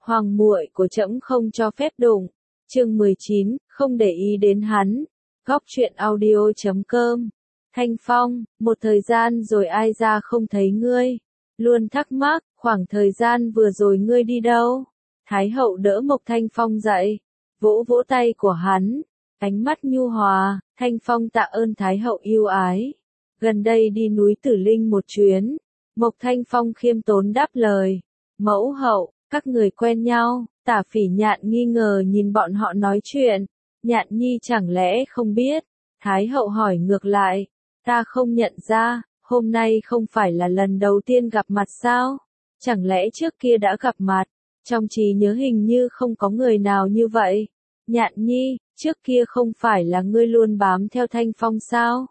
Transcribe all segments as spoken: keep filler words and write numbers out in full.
Hoàng muội của trẫm không cho phép đụng. Chương mười chín, không để ý đến hắn. Góc truyện audio chấm com. Thanh Phong, một thời gian rồi ai ra không thấy ngươi. Luôn thắc mắc, khoảng thời gian vừa rồi ngươi đi đâu? Thái hậu đỡ Mộc Thanh Phong dậy, vỗ vỗ tay của hắn, ánh mắt nhu hòa. Thanh Phong tạ ơn Thái hậu yêu ái. Gần đây đi núi Tử Linh một chuyến. Mộc Thanh Phong khiêm tốn đáp lời. Mẫu hậu, các người quen nhau. Tả Phỉ Nhạn nghi ngờ nhìn bọn họ nói chuyện. Nhạn nhi chẳng lẽ không biết? Thái hậu hỏi ngược lại. Ta không nhận ra, hôm nay không phải là lần đầu tiên gặp mặt sao? Chẳng lẽ trước kia đã gặp mặt? Trong trí nhớ hình như không có người nào như vậy. Nhạn nhi, trước kia không phải là ngươi luôn bám theo Thanh Phong sao?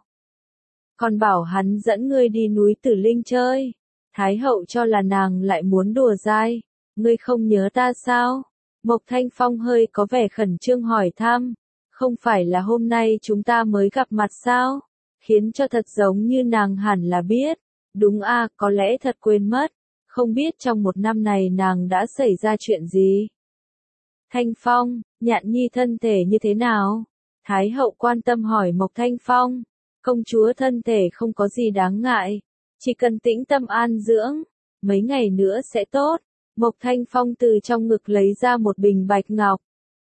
Còn bảo hắn dẫn ngươi đi núi Tử Linh chơi. Thái hậu cho là nàng lại muốn đùa dai. Ngươi không nhớ ta sao? Mộc Thanh Phong hơi có vẻ khẩn trương hỏi thăm. Không phải là hôm nay chúng ta mới gặp mặt sao? Khiến cho thật giống như nàng hẳn là biết. Đúng a, có lẽ thật quên mất. Không biết trong một năm này nàng đã xảy ra chuyện gì? Thanh Phong, Nhạn nhi thân thể như thế nào? Thái hậu quan tâm hỏi Mộc Thanh Phong. Công chúa thân thể không có gì đáng ngại. Chỉ cần tĩnh tâm an dưỡng. Mấy ngày nữa sẽ tốt. Mộc Thanh Phong từ trong ngực lấy ra một bình bạch ngọc.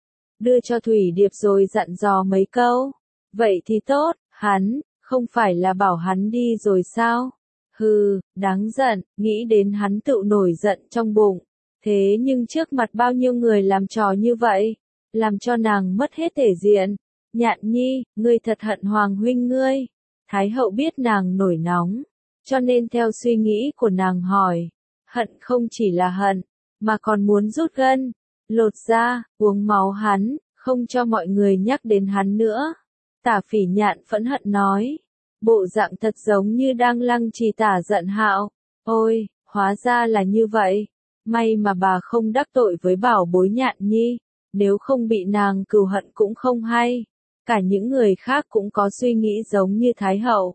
Đưa cho Thủy Điệp rồi dặn dò mấy câu. Vậy thì tốt, hắn, không phải là bảo hắn đi rồi sao? Hừ, đáng giận, nghĩ đến hắn tự nổi giận trong bụng. Thế nhưng trước mặt bao nhiêu người làm trò như vậy, làm cho nàng mất hết thể diện. Nhạn nhi, ngươi thật hận Hoàng huynh ngươi. Thái hậu biết nàng nổi nóng, cho nên theo suy nghĩ của nàng hỏi. Hận không chỉ là hận, mà còn muốn rút gân, lột da, uống máu hắn, không cho mọi người nhắc đến hắn nữa. Tả Phỉ Nhạn phẫn hận nói. Bộ dạng thật giống như đang lăng trì tả giận hạo. Ôi, hóa ra là như vậy. May mà bà không đắc tội với bảo bối Nhạn nhi. Nếu không bị nàng cừu hận cũng không hay. Cả những người khác cũng có suy nghĩ giống như Thái hậu.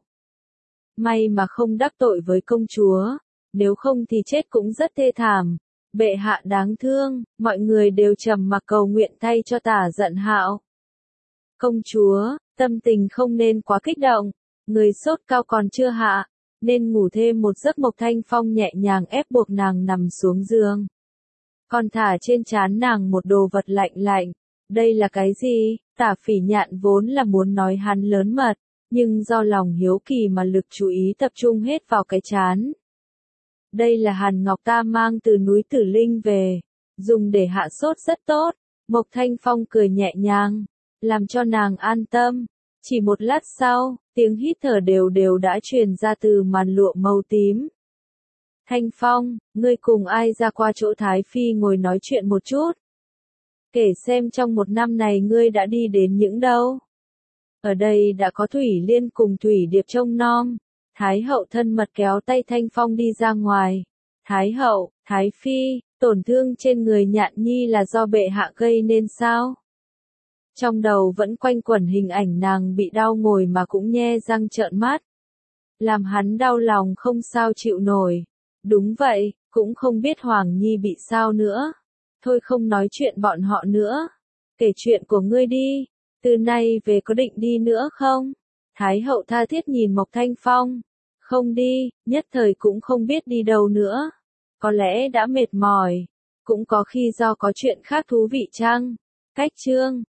May mà không đắc tội với công chúa. Nếu không thì chết cũng rất thê thảm. Bệ hạ đáng thương, mọi người đều trầm mặc cầu nguyện thay cho tả giận hạo. Công chúa, tâm tình không nên quá kích động. Người sốt cao còn chưa hạ, nên ngủ thêm một giấc. Mộc Thanh Phong nhẹ nhàng ép buộc nàng nằm xuống giường. Còn thả trên trán nàng một đồ vật lạnh lạnh. Đây là cái gì? Tả Phỉ Nhạn vốn là muốn nói hắn lớn mật, nhưng do lòng hiếu kỳ mà lực chú ý tập trung hết vào cái trán. Đây là hàn ngọc ta mang từ núi Tử Linh về, dùng để hạ sốt rất tốt. Mộc Thanh Phong cười nhẹ nhàng, làm cho nàng an tâm. Chỉ một lát sau, tiếng hít thở đều đều đã truyền ra từ màn lụa màu tím. Thanh Phong, ngươi cùng ai ra qua chỗ Thái Phi ngồi nói chuyện một chút? Kể xem trong một năm này ngươi đã đi đến những đâu? Ở đây đã có Thủy Liên cùng Thủy Điệp trông nom. Thái hậu thân mật kéo tay Thanh Phong đi ra ngoài. Thái hậu, Thái Phi, tổn thương trên người Nhạn nhi là do bệ hạ gây nên sao? Trong đầu vẫn quanh quẩn hình ảnh nàng bị đau ngồi mà cũng nhe răng trợn mắt. Làm hắn đau lòng không sao chịu nổi. Đúng vậy, cũng không biết Hoàng Nhi bị sao nữa. Thôi không nói chuyện bọn họ nữa. Kể chuyện của ngươi đi. Từ nay về có định đi nữa không? Thái hậu tha thiết nhìn Mộc Thanh Phong. Không đi, nhất thời cũng không biết đi đâu nữa. Có lẽ đã mệt mỏi. Cũng có khi do có chuyện khác thú vị chăng? Cách chương